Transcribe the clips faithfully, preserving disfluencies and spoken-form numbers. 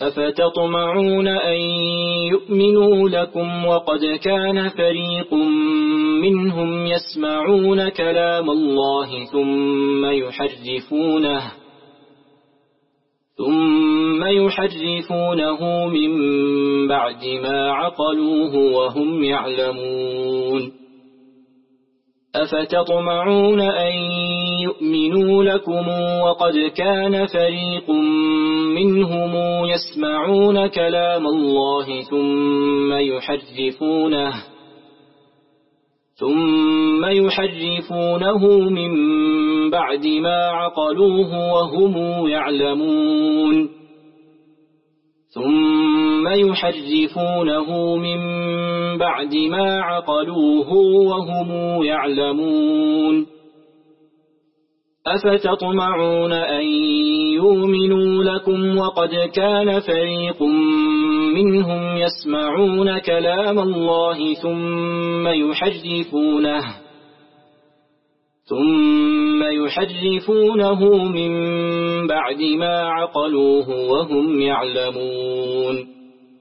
أفتطمعون أن يؤمنوا لكم وقد كان فريق منهم يسمعون كلام الله ثم يحرفونه ثم يحرفونه من بعد ما عقلوه وهم يعلمون أفتطمعون أن يؤمنوا لكم وقد كان فريق منهم يسمعون كلام الله ثم يحرفونه ثم يحرفونه من بعد ما عقلوه وهم يعلمون ثم يحرفونه من بعد ما عقلوه وهم يعلمون أفتطمعون أن يؤمنوا لكم وقد كان فريق منهم يسمعون كلام الله ثم يحرفونه ثم يحرفونه من بعد ما عقلوه وهم يعلمون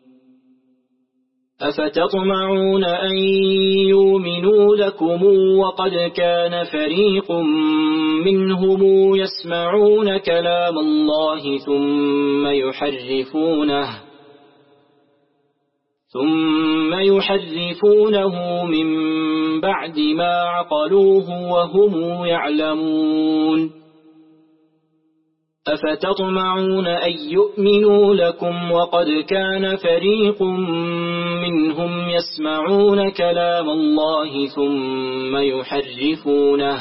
أفتطمعون أن يؤمنوا لكم وقد كان فريق منهم يسمعون كلام الله ثم يحرفونه ثم يحرفونه من بعد ما عقلوه وهم يعلمون أفتطمعون أن يؤمنوا لكم وقد كان فريق منهم يسمعون كلام الله ثم يحرفونه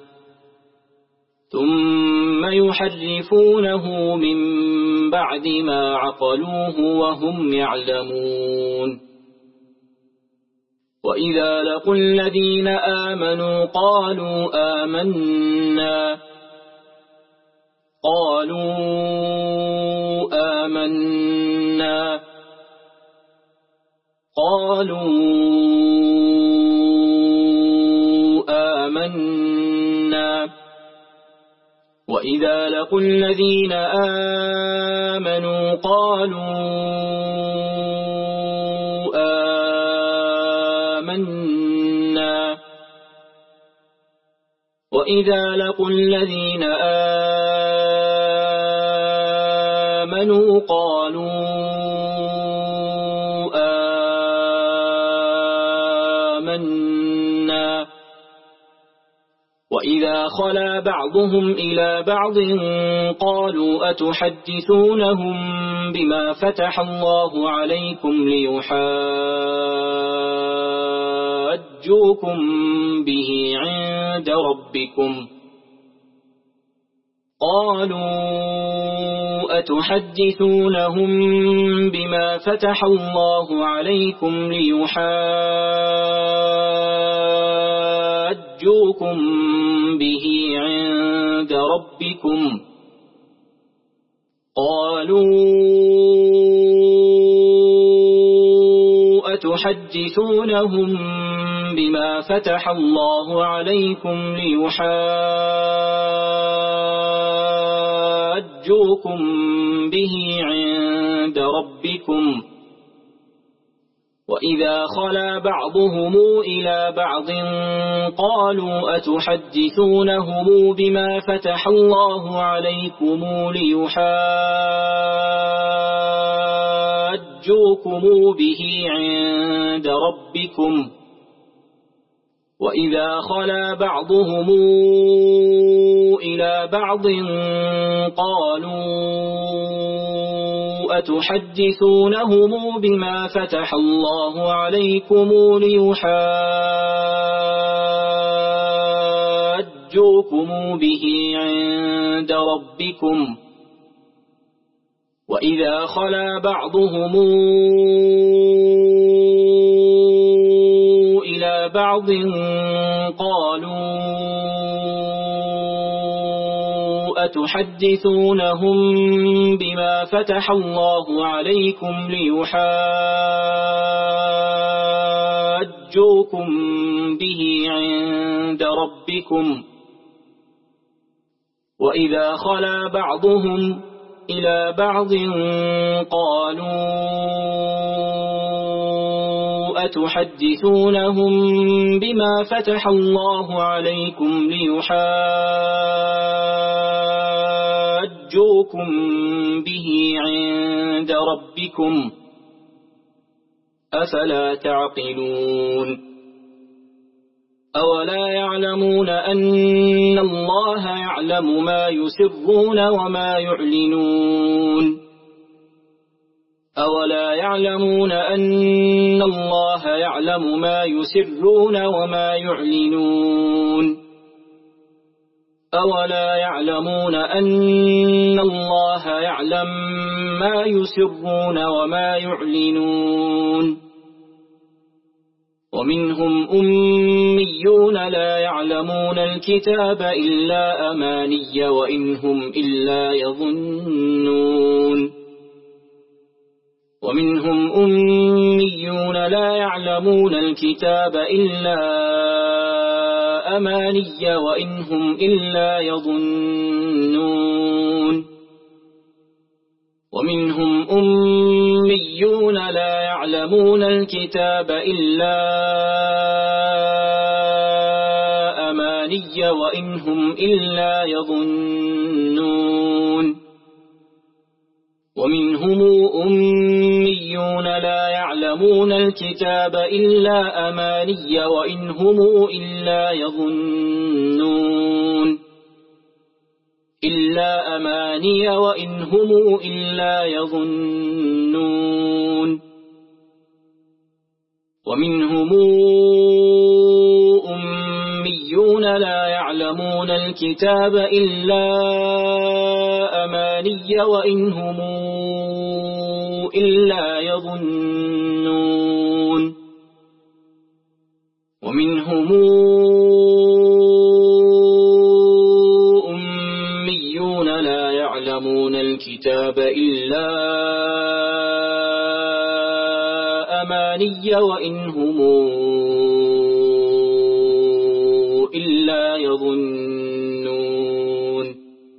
ثم يحرفونه من بعد ما عقلوه وهم يعلمون وإذا لقوا الذين آمنوا قالوا آمنا قالوا آمنا قالوا آمنا وإذا لقوا الذين آمنوا قالوا آمنا وإذا لقوا الذين آمنوا قالوا آمنا وإذا خلا بعضهم إلى بعض قالوا أتحدثونهم بما فتح الله عليكم ليحاجوكم به عند ربكم قالوا أتحدثونهم بما فتح الله عليكم ليحاجوكم به عند ربكم قالوا أتحدثونهم بما فتح الله عليكم ليحاجوكم به عند ربكم وإذا خلا بعضهم إلى بعض قالوا أتحدثونهم بما فتح الله عليكم ليحاجوكم به عند ربكم وإذا خلا بعضهم إلى بعض قالوا أتحدثونهم بما فتح الله عليكم ليحاجوكم به عند ربكم وإذا خلا بعضهم إلى بعض قالوا أتحدثونهم بما فتح الله عليكم ليحاجوكم به عند ربكم وإذا خلا بعضهم إلى بعض قالوا أتحدثونهم بما فتح الله عليكم ليحاجوكم به عند ربكم أفلا تعقلون أولا يعلمون أن الله يعلم ما يسرون وما يعلنون أولا يعلمون أن الله يعلم ما يسرون وما يعلنون أولا يعلمون أن الله يعلم ما يسرون وما يعلنون ومنهم أميون لا يعلمون الكتاب إلا أماني وإن هم إلا يظنون ومنهم أميون لا يعلمون الكتاب إلا أماني وإن هم إلا يظنون ومنهم أميون لا يعلمون الكتاب إلا أماني وإن هم إلا يظنون ومنهم أميون لا يعلمون الكتاب إلا أماني وإن هم إلا يظنون إلا أماني وإن هم إلا يظنون ومنهم أميون لا يعلمون الكتاب إلا أماني وإن هم إلا يظنون ومنهم أميون لا يعلمون الكتاب إلا أماني وإن هم إلا يظنون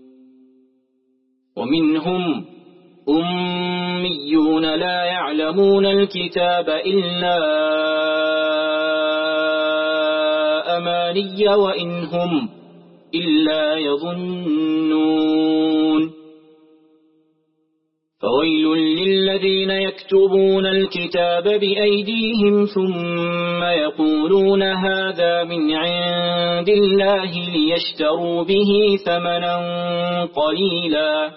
ومنهم أميون لا يعلمون الكتاب إلا أماني وإن هم إلا يظنون فويل للذين يكتبون الكتاب بأيديهم ثم يقولون هذا من عند الله ليشتروا به ثمنا قليلا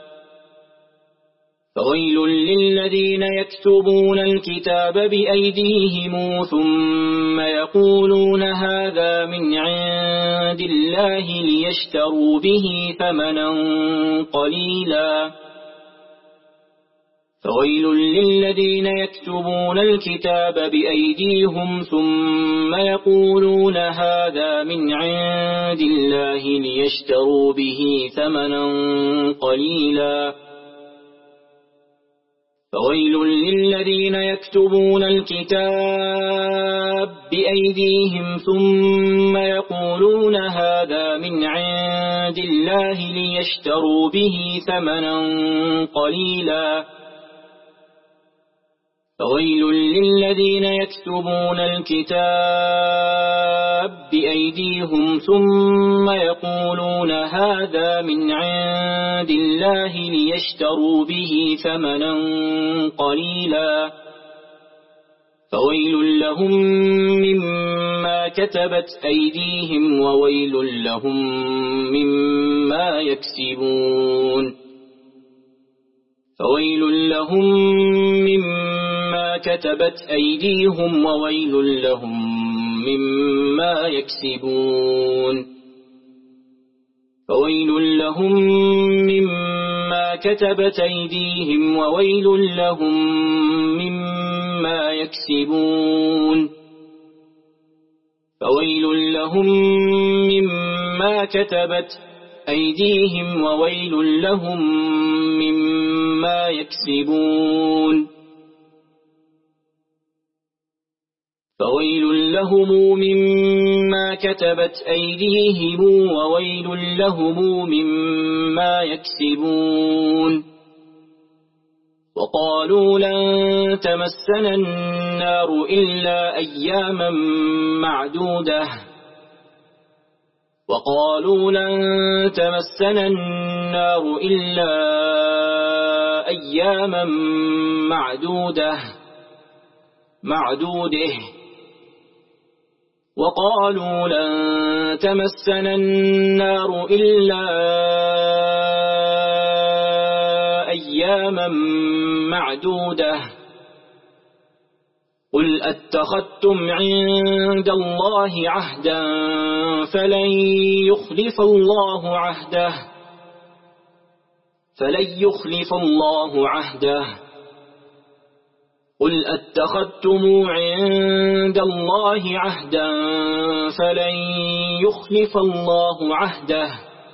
فويل للذين يكتبون الكتاب بأيديهم ثم يقولون هذا من عند الله ليشتروا به ثمنا قليلا فويل للذين يكتبون الكتاب بأيديهم ثم يقولون هذا من عند الله ليشتروا به ثمنا قليلا فويل للذين يكتبون الكتاب بأيديهم ثم يقولون هذا من عند الله ليشتروا به ثمنا قليلا فويل للذين يكتبون الكتاب بأيديهم ثم يقولون هذا من عند الله ليشتروا به ثمنا قليلا فويل لهم مما كتبت أيديهم وويل لهم مما يكسبون فويل لهم مما كتبت أيديهم وويل لهم مما يكسبون فويل لهم مما كتبت أيديهم وويل لهم مما يكسبون فويل لهم مما كتبت أيديهم وويل لهم مما يكسبون فويل لهم مما كتبت أيديهم وويل لهم مما ما يكسبون وقالوا لن تمسنا النار إلا أياما معدودة وقالوا لن تمسنا النار إلا أياما معدودة معدوده وقالوا لن تمسنا النار إلا أياما معدودة قل أتخذتم عند الله عهدا فلن يخلف الله عهده فلن يخلف الله عهده قل أتخذتم عند الله عهدا فلن يخلف الله عهده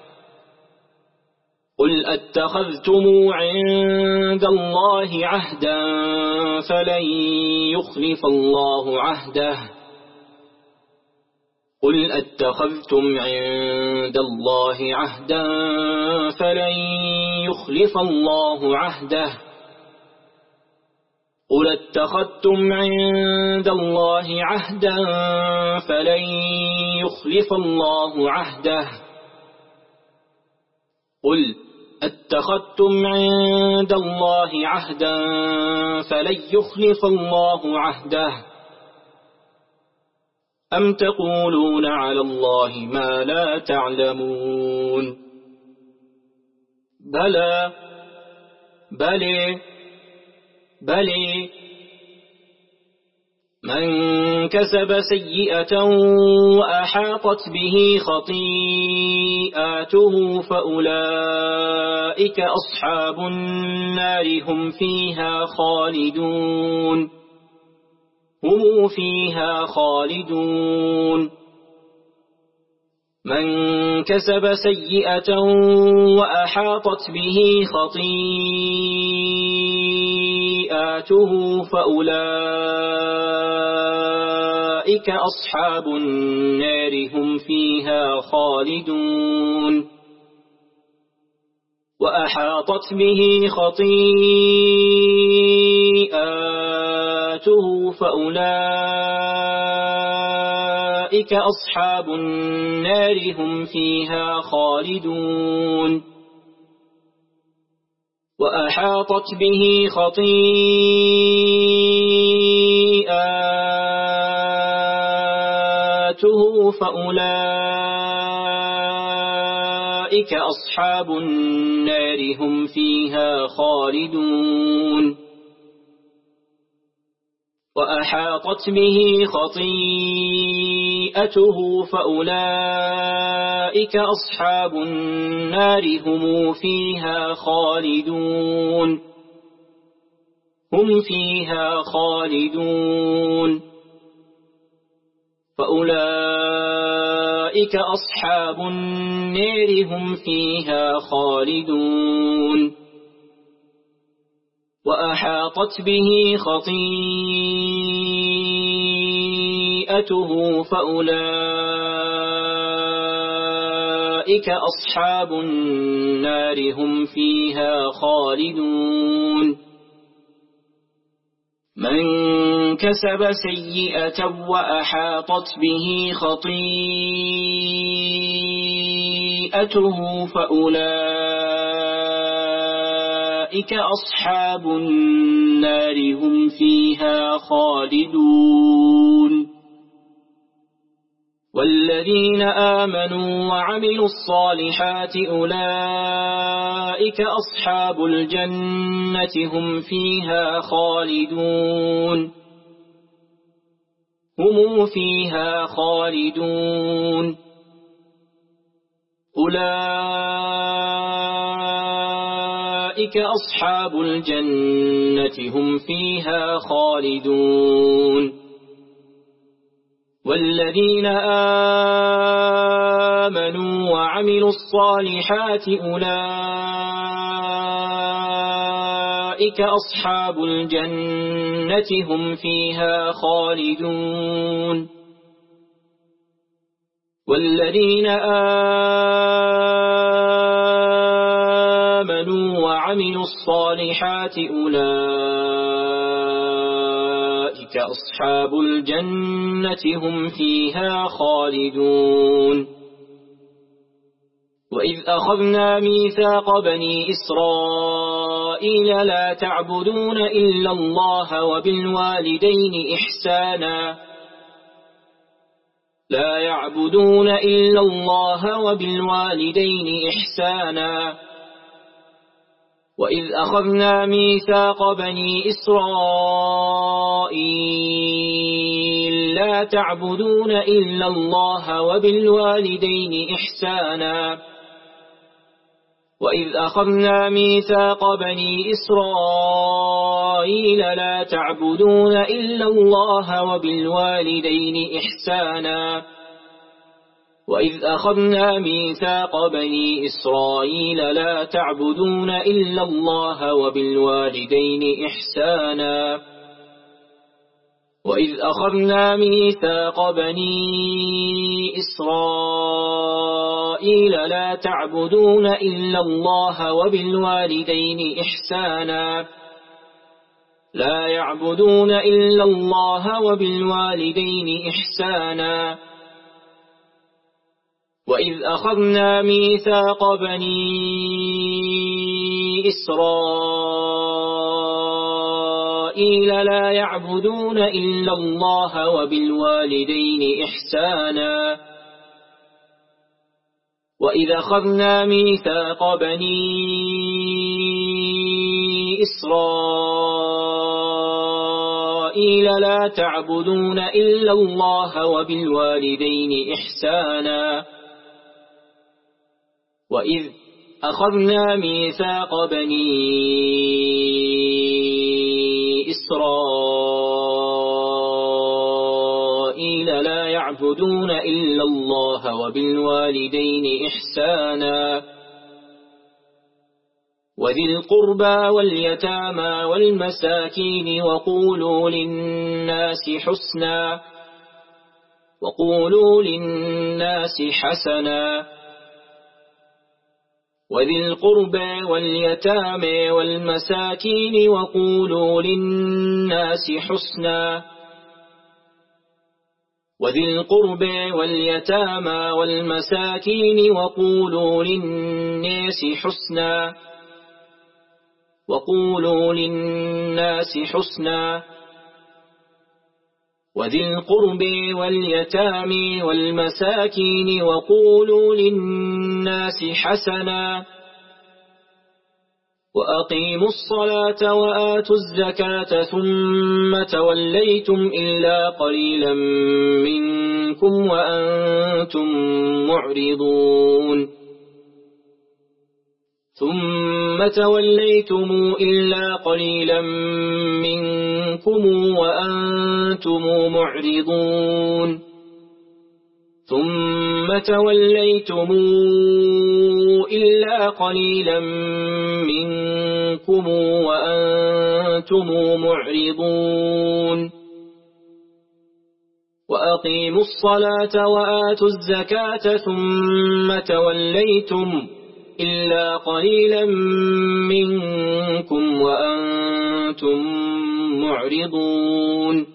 قل أتخذتم عند الله عهدا فلن يخلف الله عهده قل أتخذتم عند الله عهدا فلن يخلف الله عهده قل اتخذتم عند الله عهدا فلن يخلف الله عهده قل اتخذتم عند الله عهدا فلن يخلف الله عهده أم تقولون على الله ما لا تعلمون بلى بلى بلى من كسب سيئة وأحاطت به خطيئاته فأولئك أصحاب النار هم فيها خالدون هم فيها خالدون من كسب سيئة وأحاطت به خطيئاته فأولئك أصحاب النار هم فيها خالدون وأحاطت به خطيئاته فأولئك أصحاب النار هم فيها خالدون وأحاطت به خطيئاته فأولئك أصحاب النار هم فيها خالدون وأحاطت به خطيئته فأولئك أصحاب النار هم فيها خالدون هم فيها خالدون فأولئك أصحاب النار هم فيها خالدون وأحاطت به خطيئته فأولئك أصحاب النار هم فيها خالدون من كسب سيئة وأحاطت به خطيئته فأولئك أصحاب النار هم فيها خالدون والذين آمنوا وعملوا الصالحات أولئك أصحاب الجنة هم فيها خالدون هم فيها خالدون أولئك أصحاب الجنة هم فيها خالدون والذين آمنوا وعملوا الصالحات أولئك أصحاب الجنة هم فيها خالدون والذين وعملوا الصالحات أولئك أصحاب الجنة هم فيها خالدون وإذ أخذنا ميثاق بني إسرائيل لا تعبدون إلا الله وبالوالدين إحسانا لا يعبدون إلا الله وبالوالدين إحسانا وإذ أخذنا ميثاق بني إسرائيل لا تعبدون إلا الله وبالوالدين إحسانا وإذ أخذنا ميثاق بني إسرائيل لا تعبدون إلا الله وبالوالدين إحسانا وإذ أخذنا ميثاق بني إسرائيل لا تعبدون إلا الله وبالوالدين إحسانا وإذ أخذنا ميثاق بني إسرائيل لا تعبدون إلا الله وبالوالدين إحسانا لا يعبدون إلا الله وبالوالدين إحسانا وإذ أخذنا ميثاق بني إسرائيل لا يعبدون إلا الله وبالوالدين إحسانا وإذ أخذنا ميثاق بني إسرائيل لا تعبدون إلا الله وبالوالدين إحسانا وإذ أخذنا ميثاق بني إسرائيل لا يعبدون إلا الله وبالوالدين إحسانا وذي القربى واليتامى والمساكين وقولوا للناس حسنا وقولوا للناس حسنا وذي القربى واليتامى والمساكين وقولوا للناس حسنا وذي القربى واليتامى والمساكين وقولوا للناس حسنا وقولوا للناس حسنا وذي القربى واليتامى والمساكين وقولوا للناس حسنا وأقيموا الصلاة وآتوا الزكاة ثم توليتم إلا قليلا منكم وأنتم معرضون ثم توليتم إلا قليلا منكم وأنتم معرضون ثم توليتم إلا قليلا منكم وأنتم معرضون وأقيموا الصلاة وآتوا الزكاة ثم توليتم إلا قليلا منكم وأنتم معرضون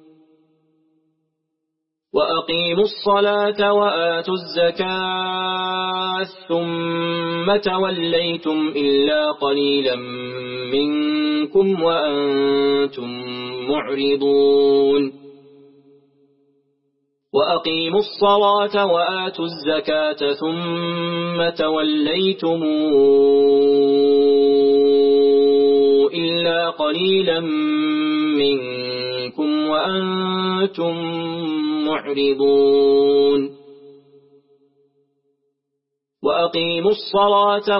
وأقيموا الصلاة وآتوا الزكاة ثم توليتم إلا قليلا منكم وأنتم معرضون وأقيموا الصلاة وآتوا الزكاة ثم توليتم إلا قليلا منكم وأنتم معرضون وأقيموا الصلاة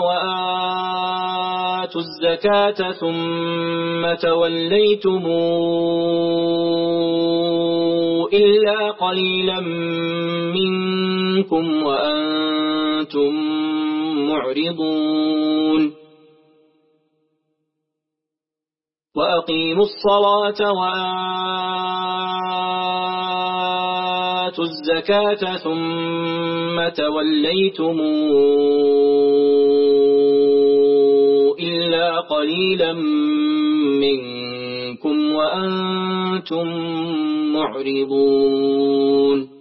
وآتوا الزكاة ثم توليتم إلا قليلا منكم وأنتم معرضون وأقيموا الصلاة وآتوا الزكاة ثم توليتم إلا قليلا منكم وأنتم معرضون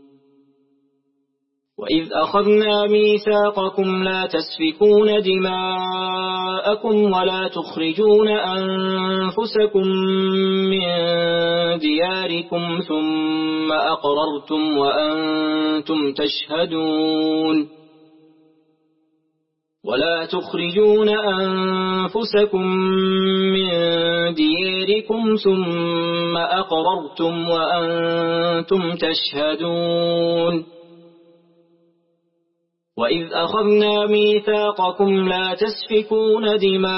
وإذ أخذنا ميثاقكم لا تسفكون دماءكم ولا تخرجون أنفسكم من دياركم ثم أقررتم وأنتم تشهدون ولا تخرجون أنفسكم من دياركم ثم أقررتم وأنتم تشهدون وإذ أخذنا ميثاقكم لا تسفكون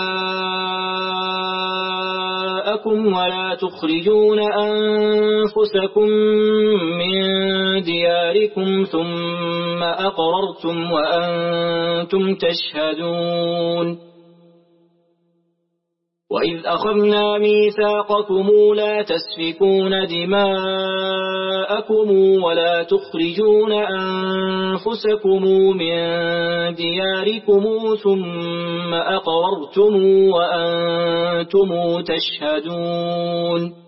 دماءكم ولا تخرجون أنفسكم من دياركم ثم أقررتم وأنتم تشهدون وإذ أخذنا ميثاقكم لا تسفكون دماءكم ولا تخرجون أنفسكم من دياركم ثم أقررتم وأنتم تشهدون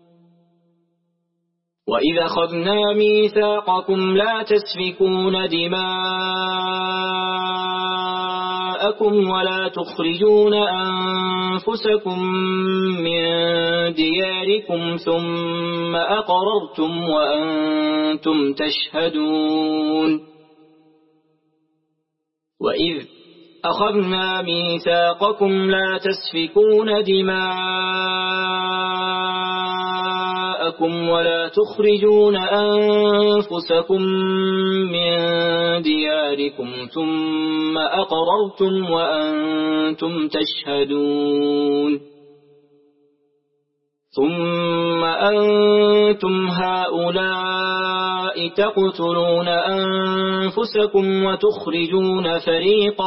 وإذ أخذنا ميثاقكم لا تسفكون دماءكم ولا تخرجون أنفسكم من دياركم ثم أقررتم وأنتم تشهدون وإذ أخذنا ميثاقكم لا تسفكون دماءكم ولا تخرجون أنفسكم من دياركم ثم أقررتم وأنتم تشهدون ثم أنتم هؤلاء تقتلون أنفسكم وتخرجون فريقا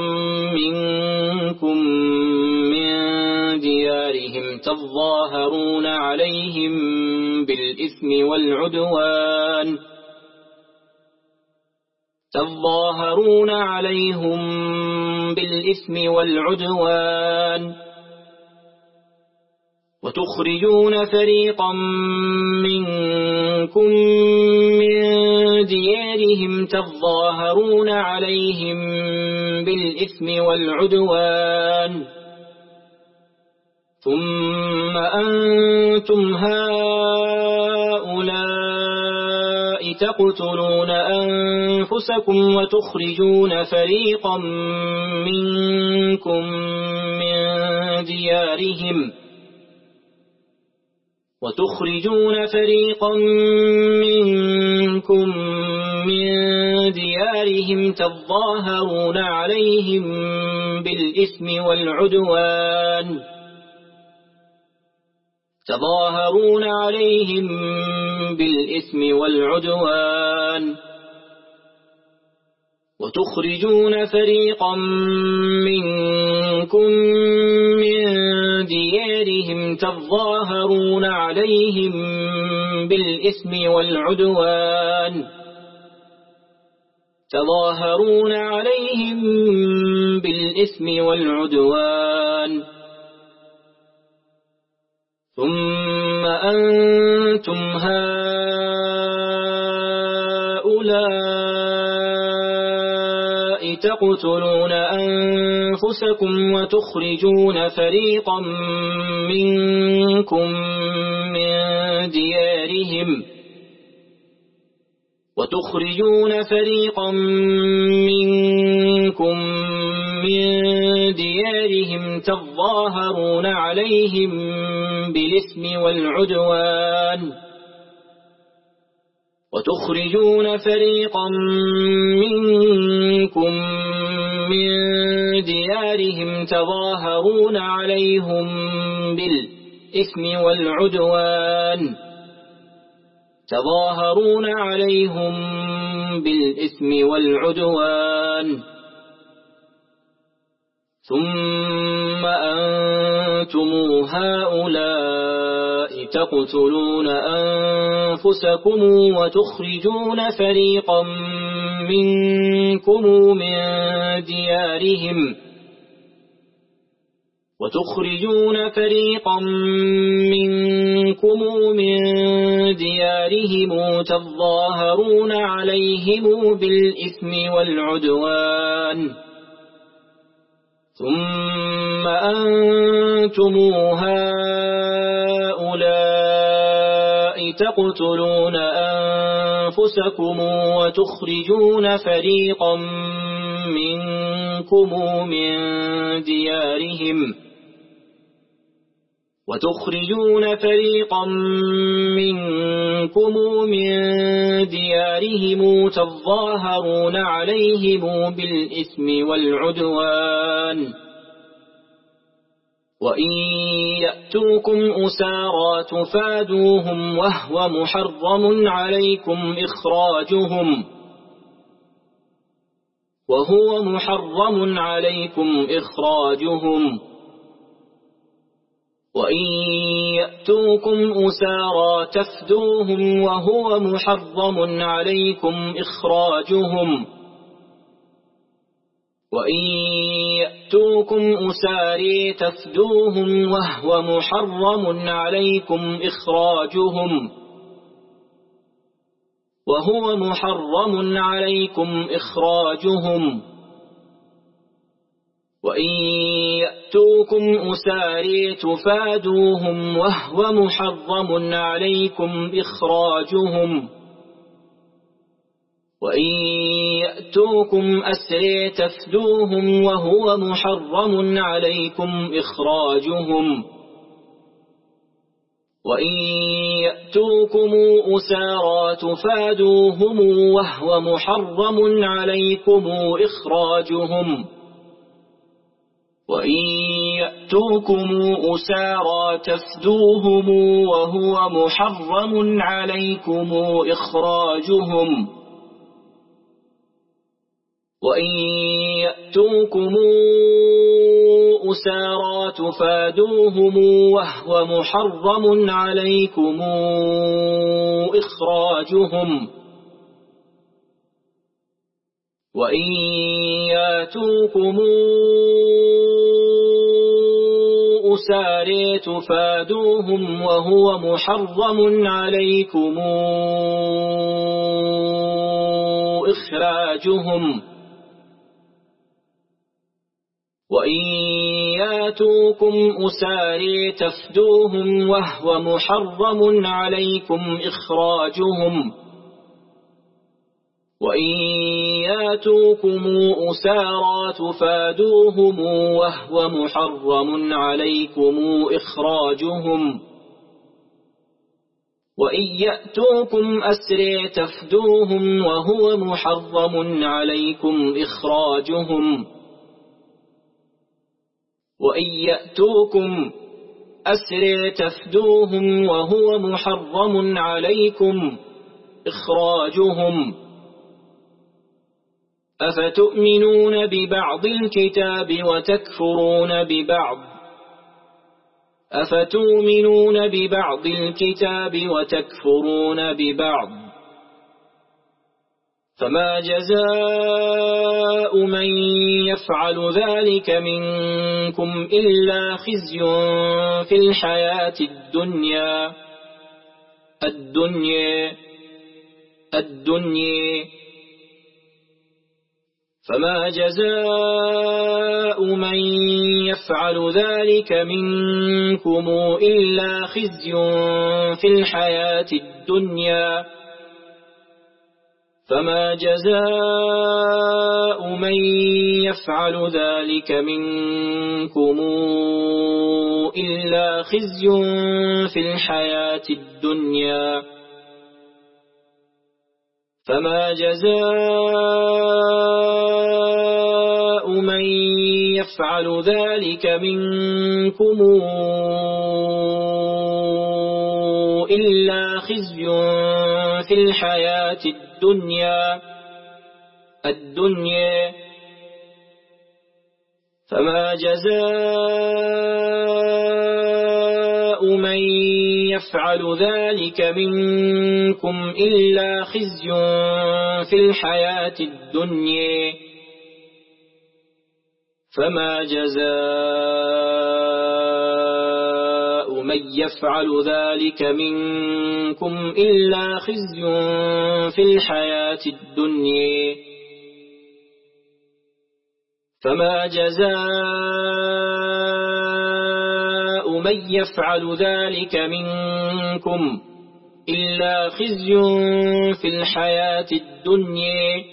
منكم من ديارهم تظاهرون عليهم بالإثم والعدوان تظاهرون عليهم بالإثم والعدوان وتخرجون فريقا منكم من ديارهم تظاهرون عليهم بالإثم والعدوان ثم أنتم هؤلاء تقتلون أنفسكم وتخرجون فريقا منكم من ديارهم وتخرجون فريقا منكم من ديارهم تظاهرون عليهم بالإثم والعدوان تظاهرون عليهم بالإثم والعدوان وتخرجون فريقا منكم من ديارهم تظاهرون عليهم بالإثم والعدوان تظاهرون عليهم بالإثم والعدوان ثم أنتم هؤلاء تقتلون أنفسكم وتخرجون فريقا منكم من ديارهم وتخرجون فريقا منكم من ديارهم تظاهرون عليهم بالإثم والعدوان وتخرجون فريقا منكم من ديارهم تظاهرون عليهم بالإثم والعدوان تظاهرون عليهم بالإثم والعدوان ثم أنتم هؤلاء تقتلون أنفسكم وتخرجون فريقا منكم من ديارهم وتخرجون فريقا منكم من ديارهم تظاهرون عليهم بالإثم والعدوان ثم أنتم هؤلاء تقتلون أنفسكم وتخرجون فريقا منكم من ديارهم وتخرجون فريقا منكم من ديارهم تظاهرون عليهم بالإثم والعدوان وإن يأتوكم أسارى تفادوهم وهو محرم عليكم إخراجهم وهو محرم عليكم إخراجهم وإن يأتوكم أسارى تفدوهم وهو محرم عليكم إخراجهم وإن يأتوكم أسارى تفدوهم وهو محرم عليكم إخراجهم وهو محرم عليكم إخراجهم وإن يأتوكم أسارى تفادوهم وهو محرم عليكم إخراجهم وإن يأتوكم أسرى تفدوهم وهو محرم عليكم إخراجهم وإن يأتوكم أسارى تفادوهم وهو محرم عليكم إخراجهم وإن يأتوكم أسارى تفدوهم وهو محرم عليكم إخراجهم وإن يأتوكم أسارى تفادوهم وهو محرم عليكم إخراجهم وإن يأتوكم أسارى تفادوهم وهو محرم عليكم إخراجهم وإن يأتوكم أسارى تفدوهم وهو محرم عليكم إخراجهم وإن يأتوكم أسارى تفادوهم وهو محرم عليكم إخراجهم وإن يأتوكم أسرى تفدوهم وهو محرم عليكم إخراجهم وإن يأتوكم أسرى تفدوهم وهو محرم عليكم إخراجهم أفتؤمنون ببعض الكتاب وتكفرون ببعض أفتؤمنون ببعض الكتاب وتكفرون ببعض فما جزاء من يفعل ذلك منكم إلا خزي في الحياة الدنيا الدنيا الدنيا فما جزاء من يفعل ذلك منكم إلا خزي في الحياة الدنيا فما جزاء من يفعل ذلك منكم إلا خزي في الحياة الدنيا فما جزاء من يفعل ذلك منكم إلا خزي في الحياة الدنيا الدنيا فما جزاء من يفعل ذلك منكم إلا خزي في الحياة الدنيا فما جزاء من يفعل ذلك منكم إلا خزي في الحياة الدنيا فما جزاء من يفعل ذلك منكم إلا خزي في الحياة الدنيا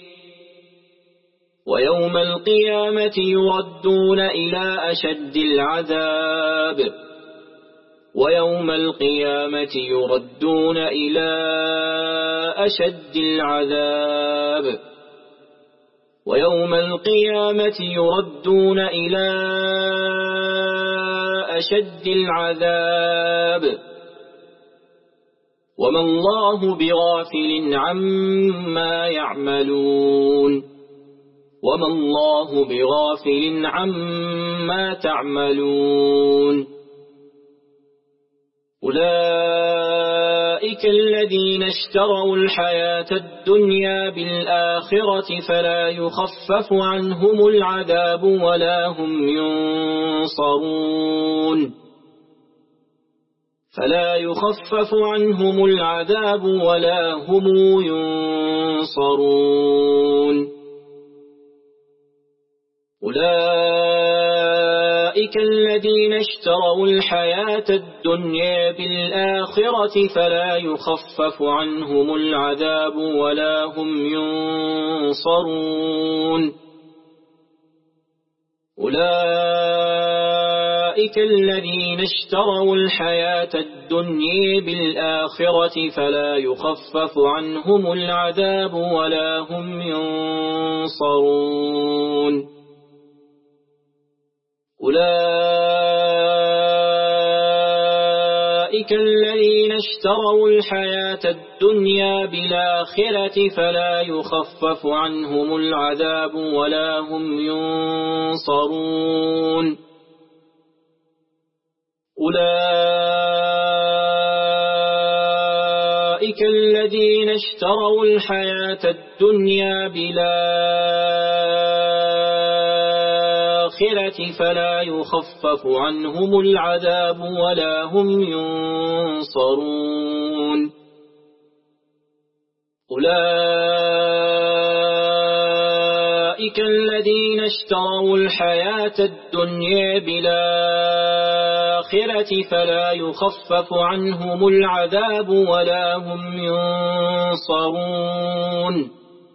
ويوم القيامة يردون إلى أشد العذاب ويوم القيامة يردون إلى أشد العذاب ويوم القيامة يردون إلى أشد العذاب وما الله بغافل عما يعملون وما الله بغافل عما تعملون أولئك الذين اشتروا الحياة الدنيا بالآخرة فلا يخفف عنهم العذاب ولا هم ينصرون فلا يخفف عنهم العذاب ولا هم ينصرون أولئك الذين اشتروا الحياة الدنيا بالآخرة فلا يخفف عنهم العذاب ولا هم ينصرون أولئك الذين اشتروا الحياة الدنيا بالآخرة فلا يخفف عنهم العذاب ولا هم ينصرون أولئك الذين اشتروا الحياة الدنيا بالآخرة فلا يخفف عنهم العذاب ولا هم ينصرون أولئك الذين اشتروا الحياة الدنيا بالآخرة فلا يخفف عنهم العذاب ولا هم ينصرون أولئك الذين اشتروا الحياة الدنيا بالآخرة فلا يخفف عنهم العذاب ولا هم ينصرون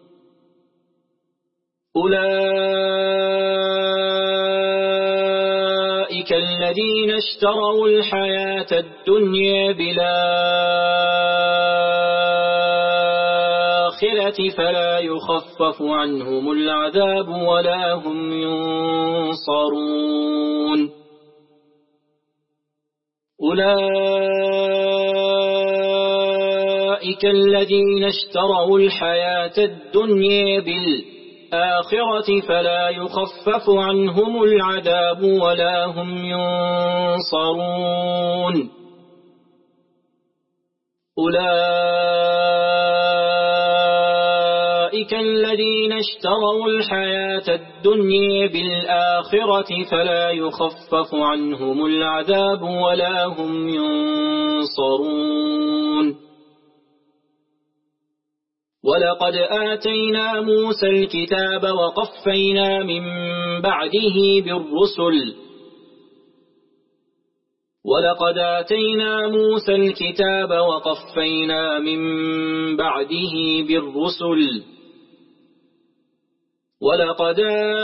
أولئك الذين اشتروا الحياة الدنيا بالآخرة فلا يخفف عنهم العذاب ولا هم ينصرون أولئك الذين اشتروا الحياة الدنيا بالآخرة فلا يخفف عنهم العذاب ولا هم ينصرون أولئك الذين اشتروا الحياة الدنيا بالآخرة فلا يخفف عنهم العذاب ولا هم ينصرون ولقد آتينا موسى الكتاب وقفينا من بعده بالرسل ولقد آتينا موسى الكتاب وقفينا من بعده بالرسل ولقد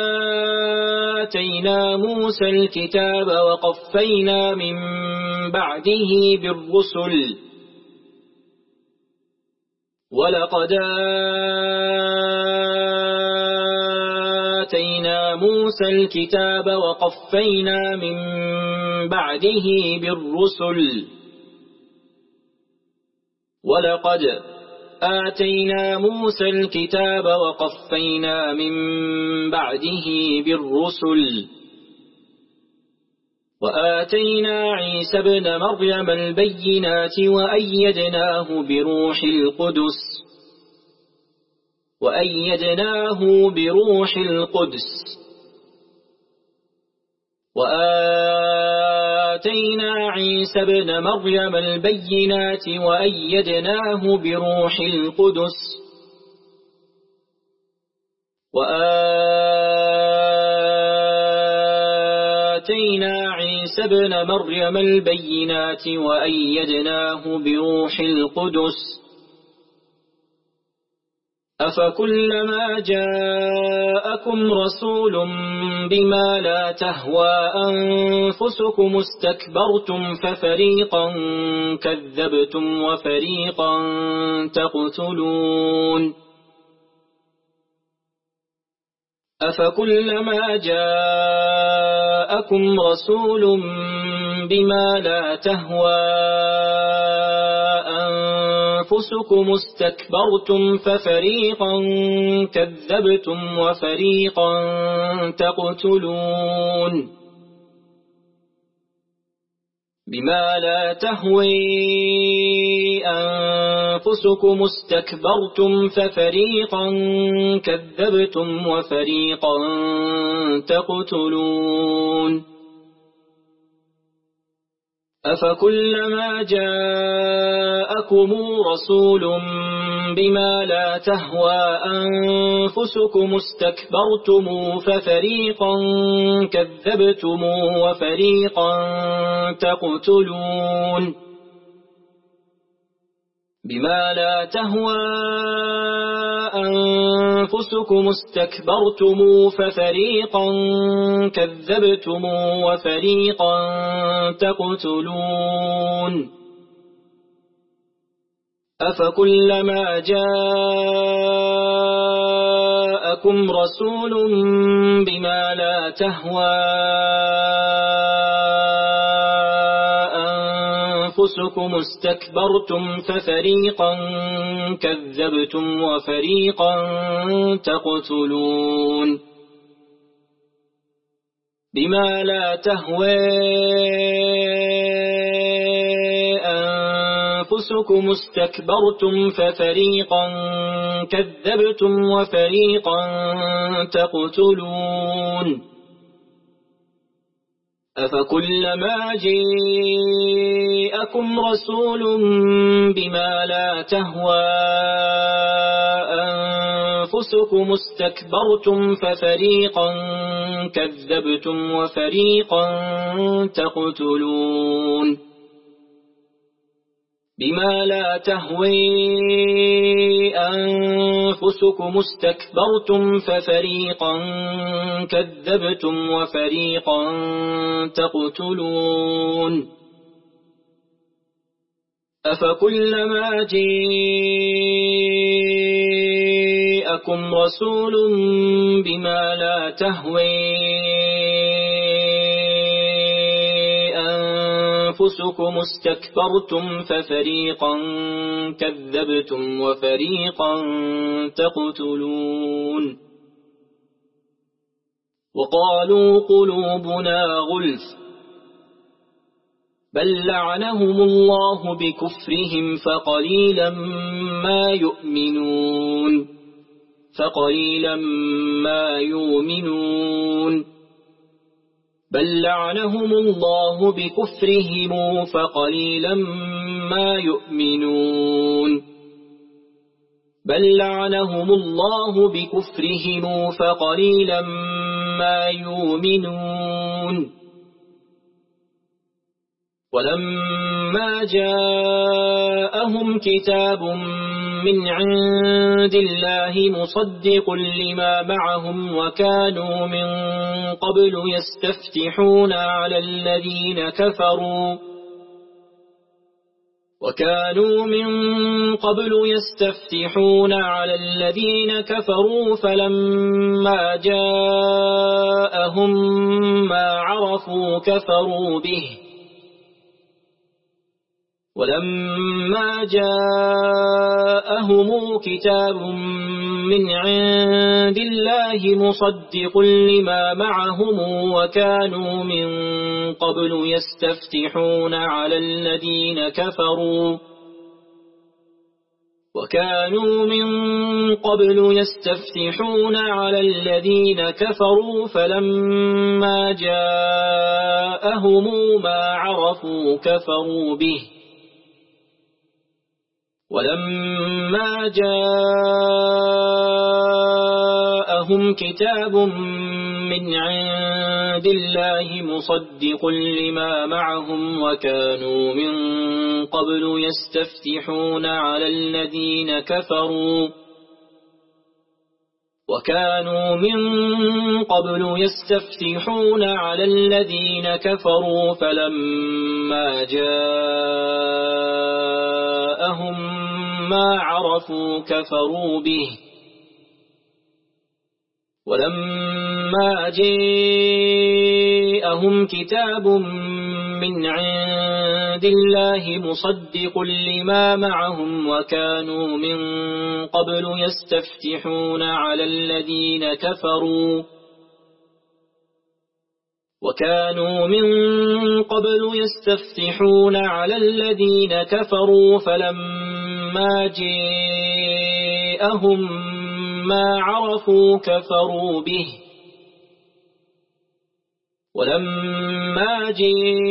آتينا موسى الكتاب وقفينا من بعده بالرسل ولقد آتينا موسى الكتاب وقفينا من بعده بالرسل ولقد آتينا موسى الكتاب وقفينا من بعده بالرسل وآتينا عيسى ابن مريم البينات وأيدناه بروح القدس وأيدناه بروح القدس وآتينا وآتينا عيسى ابن مريم البينات وأيدناه بروح القدس وآتينا عيسى ابن مريم البينات وأيدناه بروح القدس أفكلما جاءكم رسول بما لا تهوى أنفسكم استكبرتم ففريقا كذبتم وفريقا تقتلون أفكلما جاءكم رسول بما لا تهوى أنفسكم استكبرتم ففريقا كذبتم وفريقا تقتلون بما لا تهوي أنفسكم استكبرتم ففريقا كذبتم وفريقا تقتلون أفكلما جاءكم رسول بما لا تهوى أنفسكم استكبرتم ففريقا كذبتم وفريقا تقتلون بما لا تهوى أنفسكم استكبرتم ففريقا كذبتم وفريقا تقتلون أفكلما جاءكم رسول بما لا تهوى أنفسكم استكبرتم ففريقا كذبتم وفريقا تقتلون بما لا تهوى أنفسكم استكبرتم ففريقا كذبتم وفريقا تقتلون أفكلما جاءكم رسول بما لا تهوى أنفسكم استكبرتم ففريقا كذبتم وفريقا تقتلون بما لا تهوي أنفسكم استكبرتم ففريقا كذبتم وفريقا تقتلون أفكلما جاءكم رسول بما لا تهوي أنفسكم استكبرتم ففريقا كذبتم وفريقا تقتلون وقالوا قلوبنا غلف بل لعنهم الله بكفرهم فقليلا ما يؤمنون فقليلا ما يؤمنون بل لعنهم الله بكفرهم فقليلا ما يؤمنون بل لعنهم الله بكفرهم فقليلا ما يؤمنون ولما جاءهم كتاب من عند الله مصدق لما معهم وكانوا من قبل يستفتحون على الذين كفروا وكانوا من قبل يستفتحون على الذين كفروا فلما جاءهم ما عرفوا كفروا به ولما جاءهم كتاب من عند الله مصدق لما معهم وكانوا من قبل يستفتحون على الذين كفروا وكانوا من قبل يستفتحون على الذين كفروا فلما جاءهم جاءهم ما عرفوا كفروا به ولما جاءهم كتاب من عند الله مصدق لما معهم وكانوا من قبل يستفتحون على الذين كفروا وكانوا من قبل يستفتحون على الذين كفروا فلما جاءهم ما عرفوا كفروا به ولما جاءهم كتاب من عند الله مصدق لما معهم وكانوا من قبل يستفتحون على الذين كفروا وكانوا من قبل يستفتحون على الذين كفروا فلما جاءهم ما عرفوا كفروا به ولما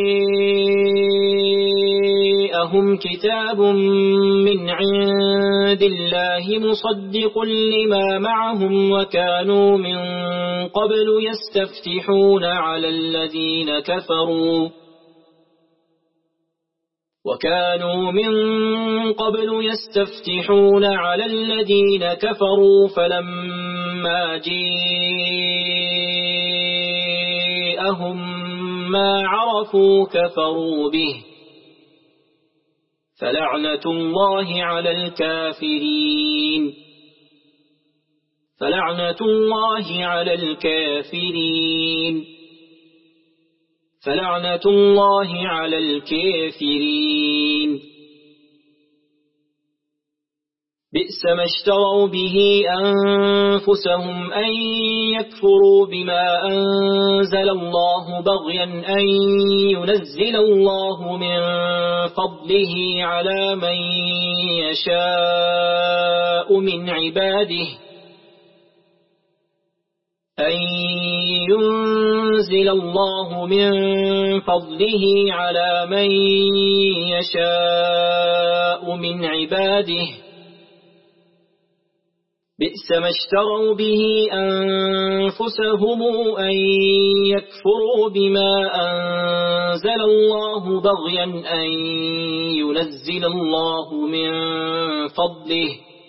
جاءهم كتاب من عند الله مصدق لما معهم وكانوا من قبل يستفتحون على الذين كفروا وكانوا من قبل يستفتحون على الذين كفروا فلما جاءهم ما عرفوا كفروا به فلعنة الله على الكافرين فلعنة الله على الكافرين فلعنة الله على الكافرين بئس ما اشتروا به أنفسهم أن يكفروا بما أنزل الله بغيا أن ينزل الله من فضله على من يشاء من عباده أن ينزل الله من فضله على من يشاء من عباده بئس ما اشتروا به أنفسهم أن يكفروا بما أنزل الله بغيا أن ينزل الله من فضله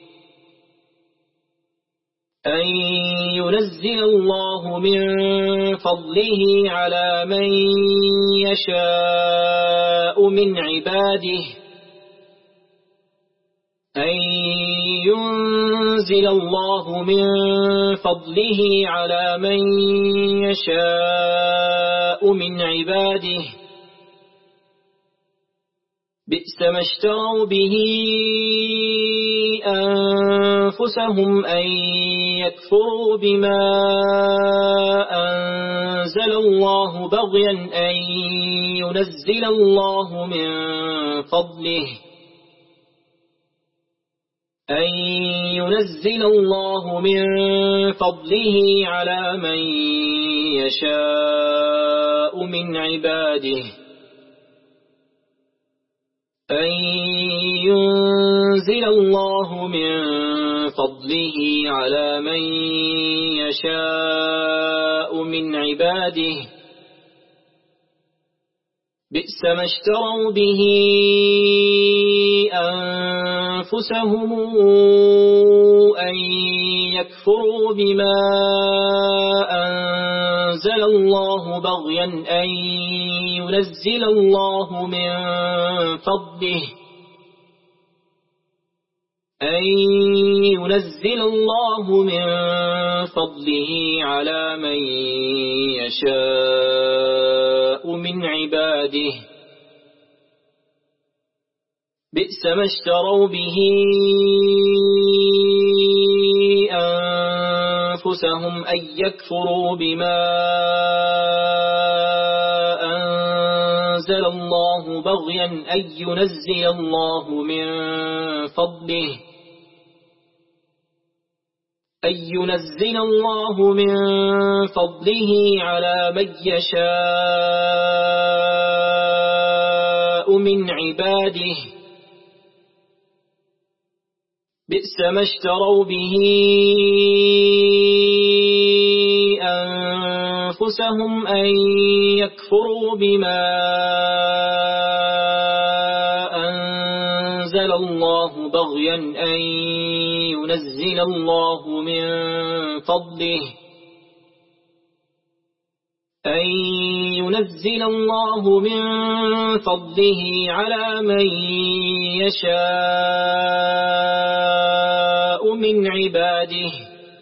أن ينزل الله من فضله على من يشاء من عباده أن ينزل الله من فضله على من يشاء من عباده بئس ما اشتروا به أنفسهم أن يكفروا بما أنزل الله بغيا أن ينزل الله من فضله أن ينزل الله من فضله على من يشاء من عباده أن ينزل الله من فضله على من يشاء من عباده بئس ما اشتروا به أنفسهم أن يكفروا بما أنزل الله بغيا أن ينزل الله من فضله أن ينزل الله من فضله على من يشاء من عباده بئس ما اشتروا به أنفسهم أن يكفروا بما أنزل الله بغيا أن ينزل الله من فضله أن ينزل الله من فضله على من يشاء من عباده بئس ما اشتروا به أنفسهم أن يكفروا بما أنزل الله بغيا أن ينزل الله من فضله أن ينزل الله من فضله على من يشاء من عباده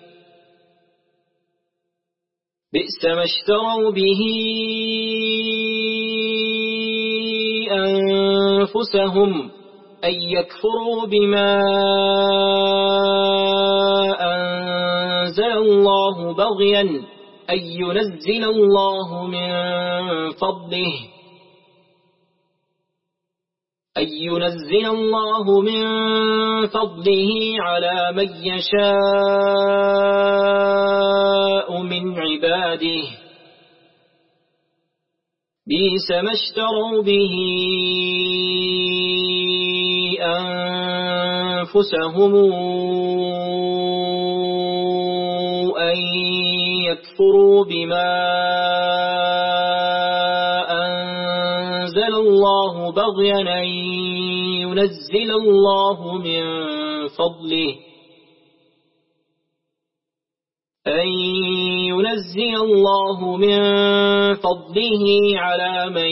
بئس ما اشتروا به أنفسهم أن يكفروا بما أنزل الله بغيا أن ينزل الله من فضله أن ينزل الله من فضله على من يشاء من عباده بئس ما اشتروا به أنفسهم أن يكفروا بما أنزل الله بغيا أن ينزل الله من فضله أن ينزل الله من فضله على من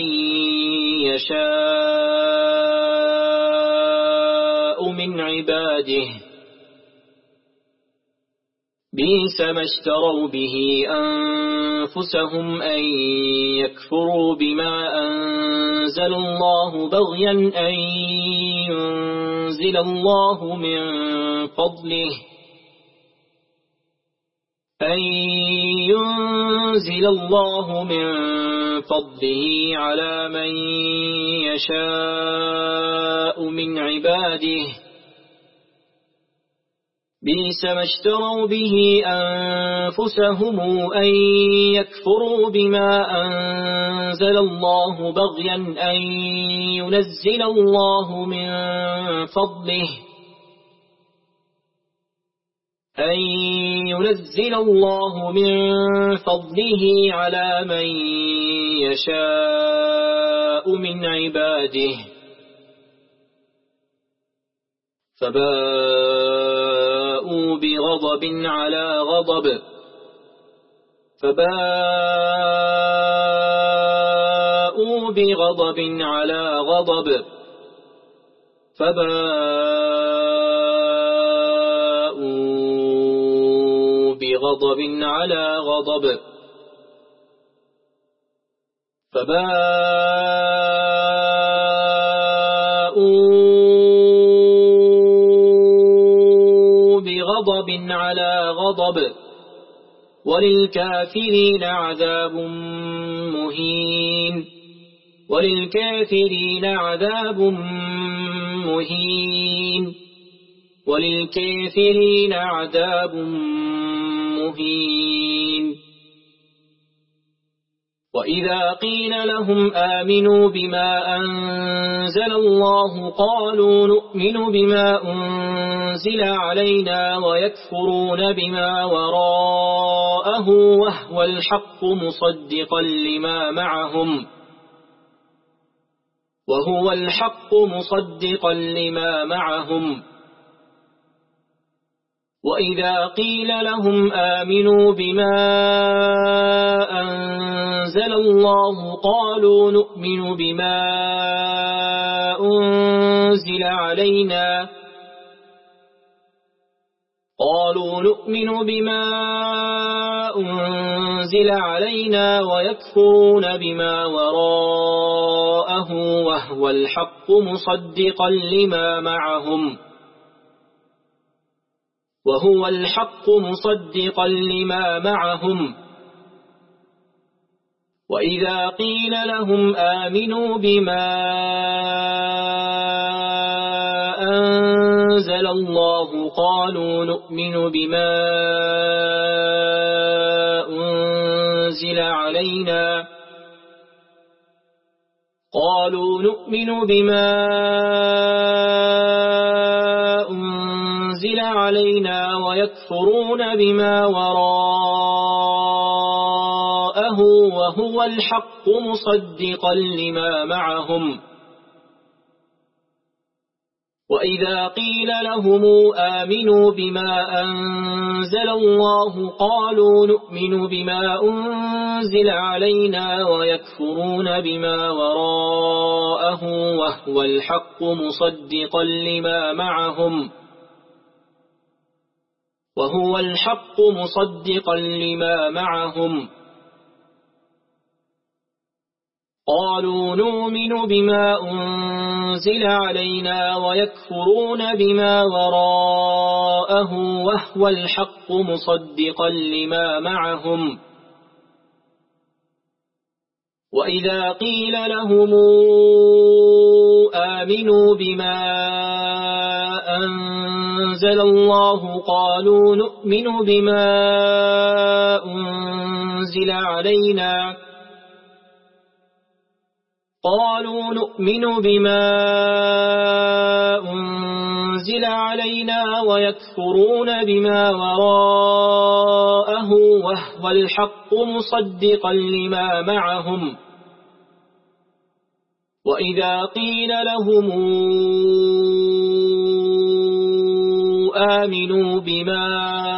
يشاء من عباده بئس ما اشتروا به أنفسهم أن يكفروا بما أنزل الله بغيا أن ينزل الله من فضله أن ينزل الله من فضله على من يشاء من عباده بئس ما اشتروا به أنفسهم أن يكفروا بما أنزل الله بغيا أن ينزل الله من فضله أن ينزل الله من فضله على من يشاء من عباده فباءوا بغضب على غضب فباءوا بغضب على غضب فباءوا بغضب على غضب فباءوا بغضب على غضب وللكافرين عذاب مهين وللكافرين عذاب مهين وللكافرين عذاب مهين وإذا قيل لهم آمنوا بما أنزل الله قالوا نؤمن بما أنزل علينا ويكفرون بما وراءه وهو الحق مصدقا لما معهم وهو الحق مصدقا لما معهم وإذا قيل لهم آمنوا بما أنزل الله قالوا نؤمن بما أنزل علينا قالوا نؤمن بما أنزل علينا ويكفرون بما وراءه وهو الحق مصدقا لما معهم وهو الحق مصدقا لما معهم وإذا قيل لهم آمنوا بما أنزل أنزل الله قالوا نؤمن بما أنزل علينا قالوا نؤمن بما أنزل علينا ويكفرون بما وراءه وهو الحق مصدقا لما معهم وإذا قيل لهم آمنوا بما أنزل الله قالوا نؤمن بما أنزل علينا ويكفرون بما وراءه وهو الحق مصدقا لما معهم وهو الحق مصدقا لما معهم قالوا نؤمن بما أنزل علينا ويكفرون بما وراءه وهو الحق مصدقا لما معهم وإذا قيل لهم آمنوا بما أنزل الله قالوا نؤمن بما أنزل علينا قالوا نؤمن بما أنزل علينا ويكفرون بما وراءه وهو الحق مصدقا لما معهم وإذا قيل لهم آمنوا بما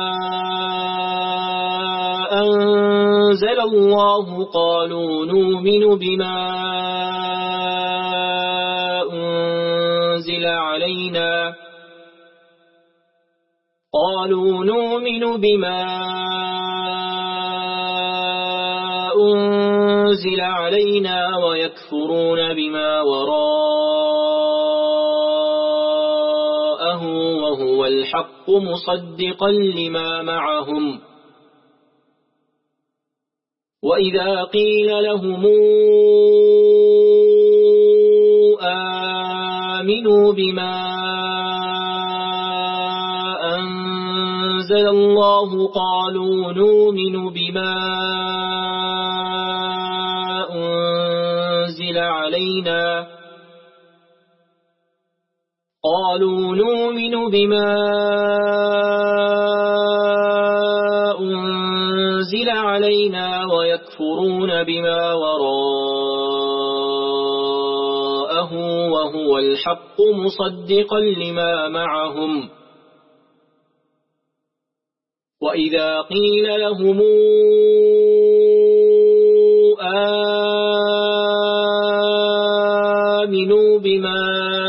أنزل الله قالوا نؤمن بما أنزل علينا قالوا نؤمن بما أنزل علينا ويكفرون بما وراءه وهو الحق مصدقا لما معهم وإذا قيل لهم آمنوا بما أنزل الله قالوا نؤمن بما أنزل علينا قالوا نؤمن بما أنزل علينا ويكفرون بما وراءه وهو الحق مصدقا لما معهم وإذا قيل لهم آمنوا بما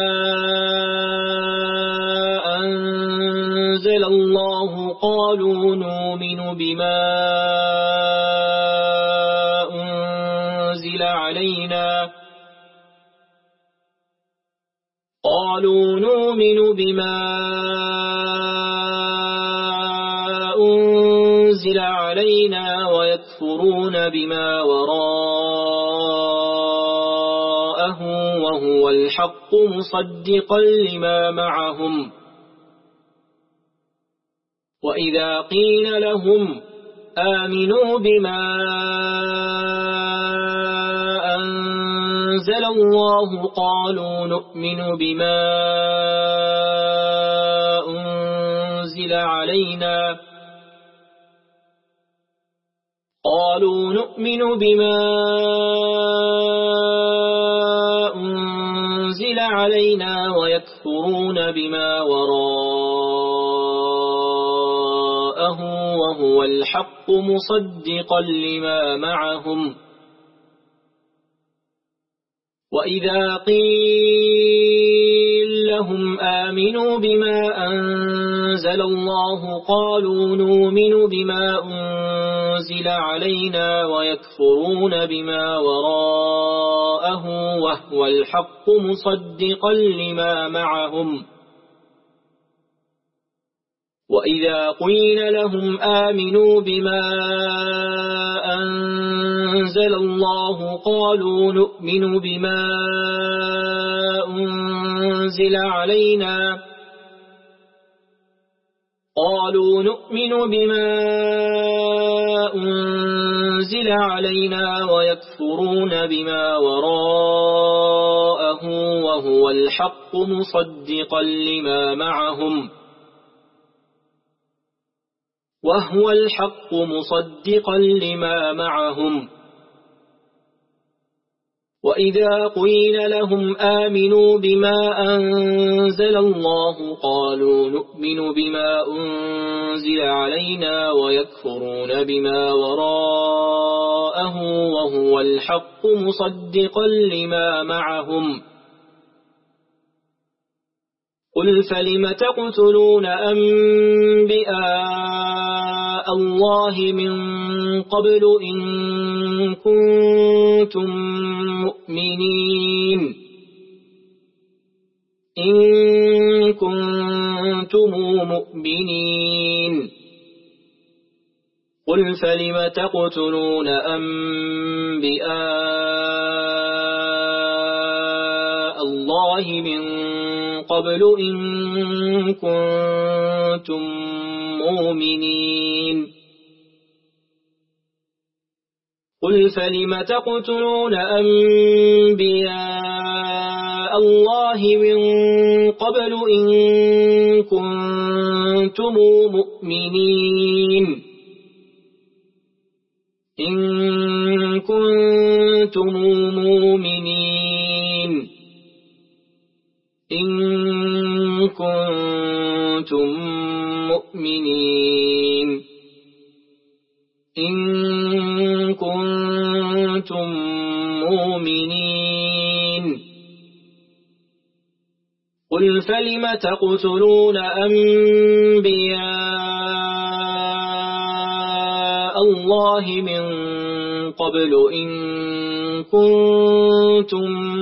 أنزل الله قالوا نؤمن بما أنزل علينا قالوا نؤمن بما أنزل علينا ويكفرون بما وراءه وهو الحق مصدقا لما معهم وإذا قيل لهم آمنوا بما أنزل الله قالوا نؤمن بما أنزل علينا قالوا نؤمن بما أنزل علينا ويكفرون بما وراءه وهو الحق مصدقا لما معهم وإذا قيل لهم آمنوا بما أنزل الله قالوا نؤمن بما أنزل علينا ويكفرون بما وراءه وهو الحق مصدقا لما معهم وإذا قيل لهم آمنوا بما أنزل الله قالوا نؤمن بما أنزل علينا قالوا نؤمن بما أنزل علينا ويكفرون بما وراءه وهو الحق مصدقا لما معهم وهو الحق مصدقا لما معهم وإذا قيل لهم آمنوا بما أنزل الله قالوا نؤمن بما أنزل علينا ويكفرون بما وراءه وهو الحق مصدقا لما معهم قل فلم تقتلون أنبياء الله من قبل إن كنتم مؤمنين إن كنتم مؤمنين قل فلم تقتلون أنبياء الله من قبل إن كنتم مؤمنين قل فلم تقتلون أنبياء الله من قبل إن كنتم مؤمنين إن كنتم مؤمنين إن كنتم مؤمنين إن كنتم مؤمنين قل فلم تقتلون أنبياء الله من قبل إن كنتم